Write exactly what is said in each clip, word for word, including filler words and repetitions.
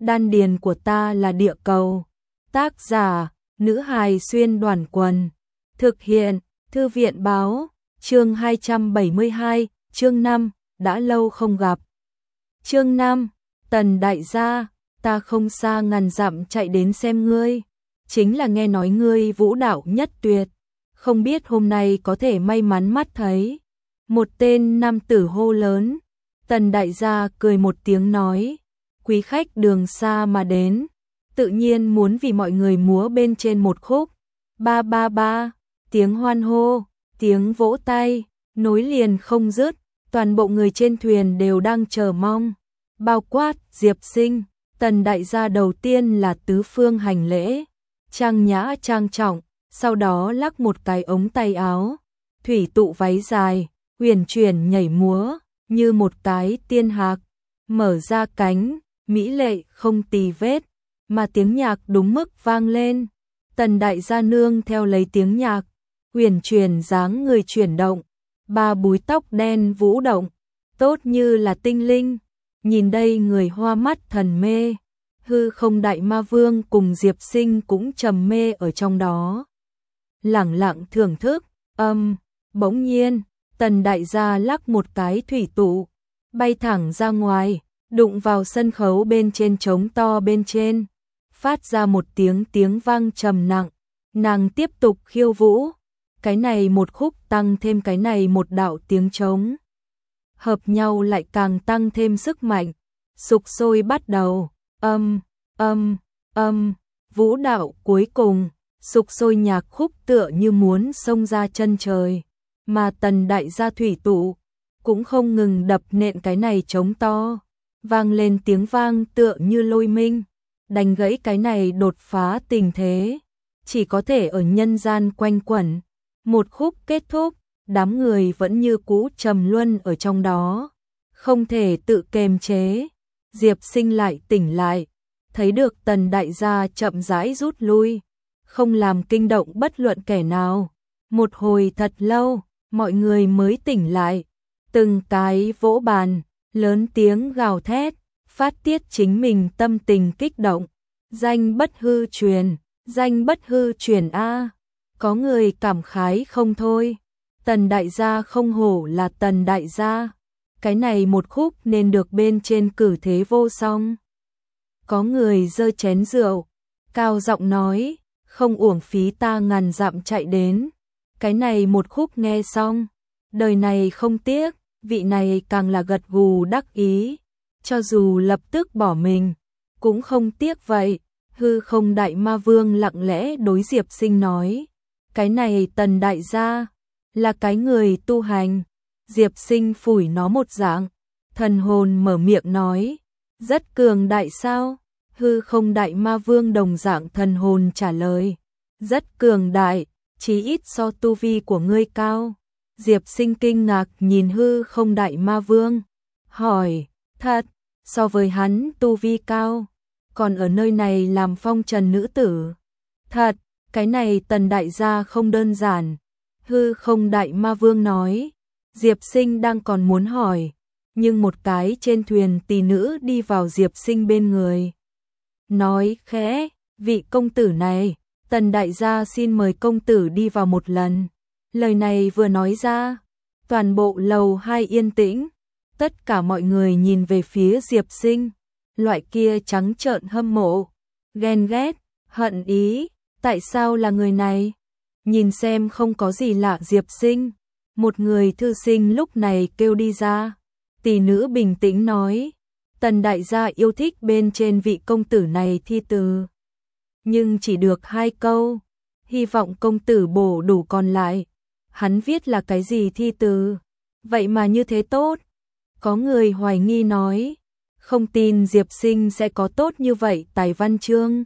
đan điền của ta là địa cầu. Tác giả, nữ hài xuyên đoàn quần. Thực hiện, thư viện báo, chương hai trăm bảy mươi hai, chương năm, đã lâu không gặp. Chương năm, Tần đại gia, ta không xa ngàn dặm chạy đến xem ngươi, chính là nghe nói ngươi vũ đạo nhất tuyệt, không biết hôm nay có thể may mắn mắt thấy. Một tên nam tử hô lớn. Tần đại gia cười một tiếng nói, quý khách đường xa mà đến, tự nhiên muốn vì mọi người múa bên trên một khúc. Ba ba ba, tiếng hoan hô, tiếng vỗ tay, nối liền không dứt, toàn bộ người trên thuyền đều đang chờ mong. Bao quát, Diệp Sinh, Tần đại gia đầu tiên là tứ phương hành lễ, trang nhã trang trọng, sau đó lắc một cái ống tay áo, thủy tụ váy dài, huyền chuyển nhảy múa, như một cái tiên hạc, mở ra cánh, mỹ lệ không tì vết, mà tiếng nhạc đúng mức vang lên. Tần đại gia nương theo lấy tiếng nhạc, huyền chuyển dáng người chuyển động, ba búi tóc đen vũ động, tốt như là tinh linh, nhìn đây người hoa mắt thần mê. Hư không đại ma vương cùng Diệp Sinh cũng trầm mê ở trong đó, lẳng lặng thưởng thức. Âm, bỗng nhiên, Tần đại gia lắc một cái thủy tụ, bay thẳng ra ngoài, đụng vào sân khấu bên trên trống to bên trên, phát ra một tiếng tiếng vang trầm nặng. Nàng tiếp tục khiêu vũ, cái này một khúc tăng thêm cái này một đạo tiếng trống, hợp nhau lại càng tăng thêm sức mạnh, sục sôi bắt đầu. Âm, âm, âm, vũ đạo cuối cùng, sục sôi nhạc khúc tựa như muốn xông ra chân trời, mà Tần đại gia thủy tụ cũng không ngừng đập nện cái này trống to, vang lên tiếng vang tựa như lôi minh, đánh gãy cái này đột phá tình thế, chỉ có thể ở nhân gian quanh quẩn. Một khúc kết thúc, đám người vẫn như cũ trầm luân ở trong đó, không thể tự kiềm chế. Diệp Sinh lại tỉnh lại, thấy được Tần đại gia chậm rãi rút lui, không làm kinh động bất luận kẻ nào. Một hồi thật lâu, mọi người mới tỉnh lại, từng cái vỗ bàn, lớn tiếng gào thét, phát tiết chính mình tâm tình kích động. Danh bất hư truyền, danh bất hư truyền a. Có người cảm khái không thôi. Tần đại gia không hổ là Tần đại gia, cái này một khúc nên được bên trên cử thế vô song. Có người giơ chén rượu, cao giọng nói, không uổng phí ta ngàn dặm chạy đến, cái này một khúc nghe xong, đời này không tiếc. Vị này càng là gật gù đắc ý, cho dù lập tức bỏ mình, cũng không tiếc vậy. Hư không đại ma vương lặng lẽ đối Diệp Sinh nói, cái này Tần đại gia là cái người tu hành. Diệp Sinh phủi nó một dạng, thần hồn mở miệng nói, rất cường đại sao? Hư không đại ma vương đồng dạng thần hồn trả lời, rất cường đại, chí ít so tu vi của ngươi cao. Diệp Sinh kinh ngạc nhìn hư không đại ma vương, hỏi, thật, so với hắn tu vi cao, còn ở nơi này làm phong trần nữ tử. Thật, cái này Tần đại gia không đơn giản. Hư không đại ma vương nói. Diệp Sinh đang còn muốn hỏi, nhưng một cái trên thuyền tỷ nữ đi vào Diệp Sinh bên người, nói khẽ, vị công tử này, Tần đại gia xin mời công tử đi vào một lần. Lời này vừa nói ra, toàn bộ lầu hai yên tĩnh, tất cả mọi người nhìn về phía Diệp Sinh, loại kia trắng trợn hâm mộ, ghen ghét, hận ý, tại sao là người này? Nhìn xem không có gì lạ Diệp Sinh, một người thư sinh lúc này kêu đi ra, tỷ nữ bình tĩnh nói, Tần đại gia yêu thích bên trên vị công tử này thi từ, nhưng chỉ được hai câu, hy vọng công tử bổ đủ còn lại. Hắn viết là cái gì thi từ, vậy mà như thế tốt? Có người hoài nghi nói, không tin Diệp Sinh sẽ có tốt như vậy tài văn chương.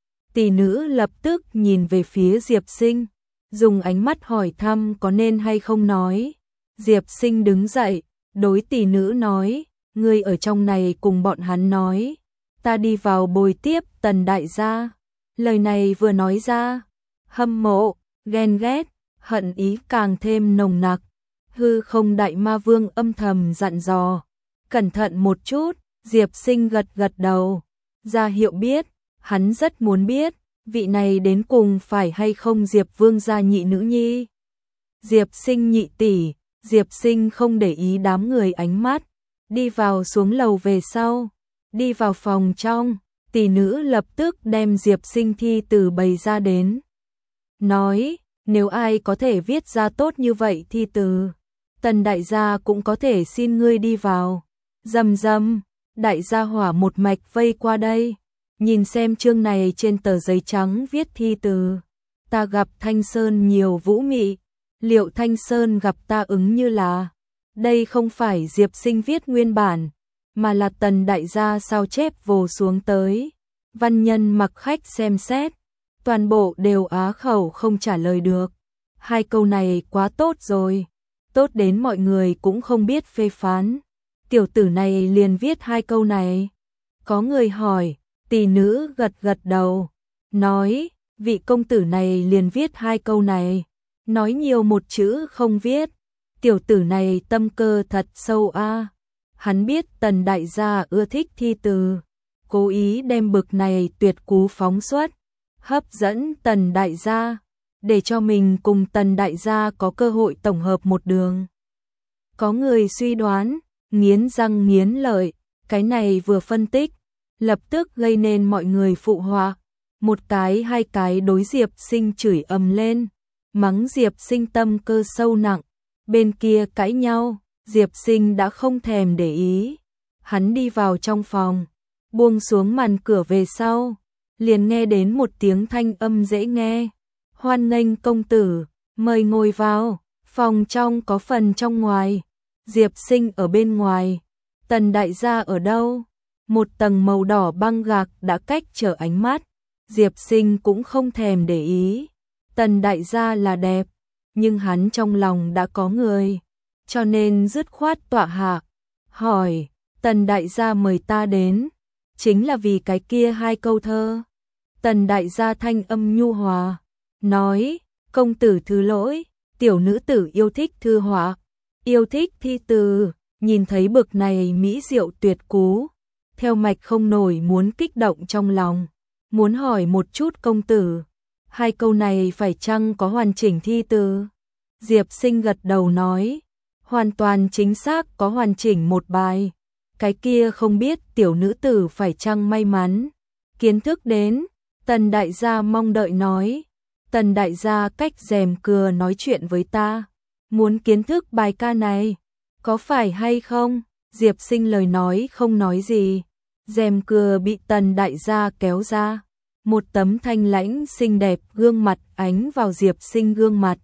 Tỷ nữ lập tức nhìn về phía Diệp Sinh, dùng ánh mắt hỏi thăm có nên hay không nói. Diệp Sinh đứng dậy, đối tỷ nữ nói, ngươi ở trong này cùng bọn hắn nói, ta đi vào bồi tiếp Tần đại gia. Lời này vừa nói ra, hâm mộ, ghen ghét, hận ý càng thêm nồng nặc. Hư không đại ma vương âm thầm dặn dò, cẩn thận một chút. Diệp Sinh gật gật đầu, ra hiệu biết, hắn rất muốn biết, vị này đến cùng phải hay không Diệp Vương gia nhị nữ nhi. Diệp Sinh nhị tỷ, Diệp Sinh không để ý đám người ánh mắt, đi vào xuống lầu về sau, đi vào phòng trong, tỷ nữ lập tức đem Diệp Sinh thi từ bày ra đến. Nói, nếu ai có thể viết ra tốt như vậy thi từ, Tần đại gia cũng có thể xin ngươi đi vào. Rầm rầm, đại gia hỏa một mạch vây qua đây, nhìn xem chương này trên tờ giấy trắng viết thi từ. Ta gặp Thanh Sơn nhiều vũ mị, liệu Thanh Sơn gặp ta ứng như là, đây không phải Diệp Sinh viết nguyên bản, mà là Tần đại gia sao chép vồ xuống tới. Văn nhân mặc khách xem xét, toàn bộ đều á khẩu không trả lời được. Hai câu này quá tốt rồi, tốt đến mọi người cũng không biết phê phán. Tiểu tử này liền viết hai câu này. Có người hỏi, tỷ nữ gật gật đầu, nói, vị công tử này liền viết hai câu này, nói nhiều một chữ không viết. Tiểu tử này tâm cơ thật sâu a. Hắn biết Tần đại gia ưa thích thi từ, cố ý đem bực này tuyệt cú phóng xuất, hấp dẫn Tần đại gia, để cho mình cùng Tần đại gia có cơ hội tổng hợp một đường. Có người suy đoán, nghiến răng nghiến lợi, cái này vừa phân tích, lập tức gây nên mọi người phụ họa, một cái hai cái đối Diệp Sinh chửi ầm lên, mắng Diệp Sinh tâm cơ sâu nặng, bên kia cãi nhau, Diệp Sinh đã không thèm để ý. Hắn đi vào trong phòng, buông xuống màn cửa về sau, liền nghe đến một tiếng thanh âm dễ nghe. Hoan nghênh công tử, mời ngồi vào, phòng trong có phần trong ngoài. Diệp Sinh ở bên ngoài, Tần đại gia ở đâu? Một tầng màu đỏ băng gạc đã cách trở ánh mắt, Diệp Sinh cũng không thèm để ý. Tần đại gia là đẹp, nhưng hắn trong lòng đã có người, cho nên dứt khoát tọa hạ, hỏi, Tần đại gia mời ta đến, chính là vì cái kia hai câu thơ. Tần đại gia thanh âm nhu hòa, nói, công tử thứ lỗi, tiểu nữ tử yêu thích thư họa, yêu thích thi từ, nhìn thấy bực này mỹ diệu tuyệt cú, theo mạch không nổi muốn kích động trong lòng, muốn hỏi một chút công tử, hai câu này phải chăng có hoàn chỉnh thi từ? Diệp Sinh gật đầu nói, hoàn toàn chính xác có hoàn chỉnh một bài, cái kia không biết tiểu nữ tử phải chăng may mắn kiến thức đến. Tần đại gia mong đợi nói, Tần đại gia cách rèm cưa nói chuyện với ta, muốn kiến thức bài ca này, có phải hay không? Diệp Sinh lời nói không nói gì, rèm cưa bị Tần đại gia kéo ra, một tấm thanh lãnh xinh đẹp gương mặt ánh vào Diệp Sinh gương mặt.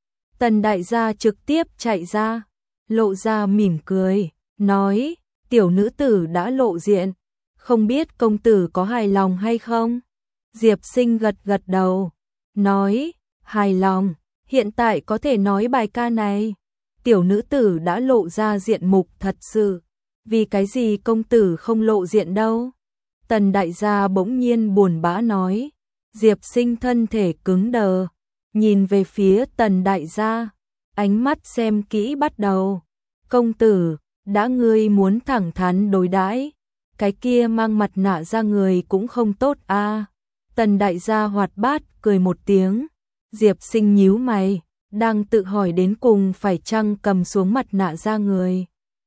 Tần đại gia trực tiếp chạy ra, lộ ra mỉm cười, nói, tiểu nữ tử đã lộ diện, không biết công tử có hài lòng hay không? Diệp Sinh gật gật đầu, nói, hài lòng, hiện tại có thể nói bài ca này. Tiểu nữ tử đã lộ ra diện mục thật sự, vì cái gì công tử không lộ diện đâu? Tần đại gia bỗng nhiên buồn bã nói. Diệp Sinh thân thể cứng đờ, nhìn về phía Tần đại gia, ánh mắt xem kỹ bắt đầu. Công tử, đã ngươi muốn thẳng thắn đối đãi, cái kia mang mặt nạ ra người cũng không tốt a. À. Tần đại gia hoạt bát cười một tiếng. Diệp Sinh nhíu mày, đang tự hỏi đến cùng phải chăng cầm xuống mặt nạ ra người.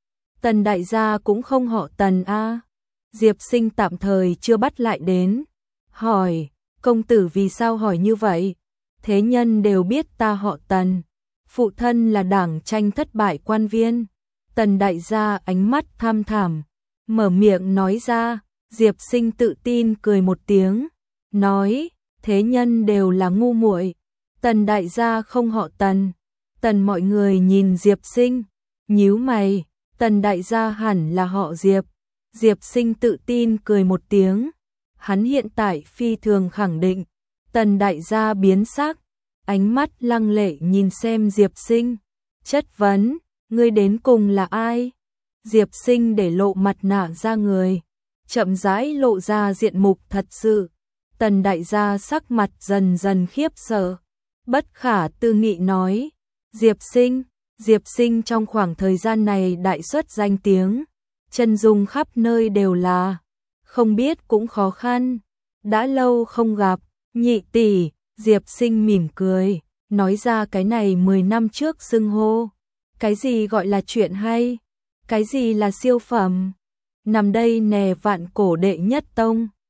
Tần đại gia cũng không họ Tần a. À. Diệp Sinh tạm thời chưa bắt lại đến, hỏi, công tử vì sao hỏi như vậy? Thế nhân đều biết ta họ Tần, phụ thân là đảng tranh thất bại quan viên. Tần đại gia ánh mắt tham thẳm, mở miệng nói ra. Diệp Sinh tự tin cười một tiếng, nói, thế nhân đều là ngu muội. Tần đại gia không họ Tần. Tần mọi người nhìn Diệp Sinh, nhíu mày, Tần đại gia hẳn là họ Diệp. Diệp Sinh tự tin cười một tiếng, hắn hiện tại phi thường khẳng định. Tần đại gia biến sắc, ánh mắt lăng lệ nhìn xem Diệp Sinh, chất vấn, ngươi đến cùng là ai? Diệp Sinh để lộ mặt nạ ra người, chậm rãi lộ ra diện mục thật sự. Tần đại gia sắc mặt dần dần khiếp sợ, bất khả tư nghị nói, Diệp Sinh, Diệp Sinh trong khoảng thời gian này đại xuất danh tiếng, chân dung khắp nơi đều là, không biết cũng khó khăn. Đã lâu không gặp, nhị tỷ, Diệp Sinh mỉm cười, nói ra cái này mười năm trước xưng hô. Cái gì gọi là chuyện hay? Cái gì là siêu phẩm? Nằm đây nè vạn cổ đệ nhất tông.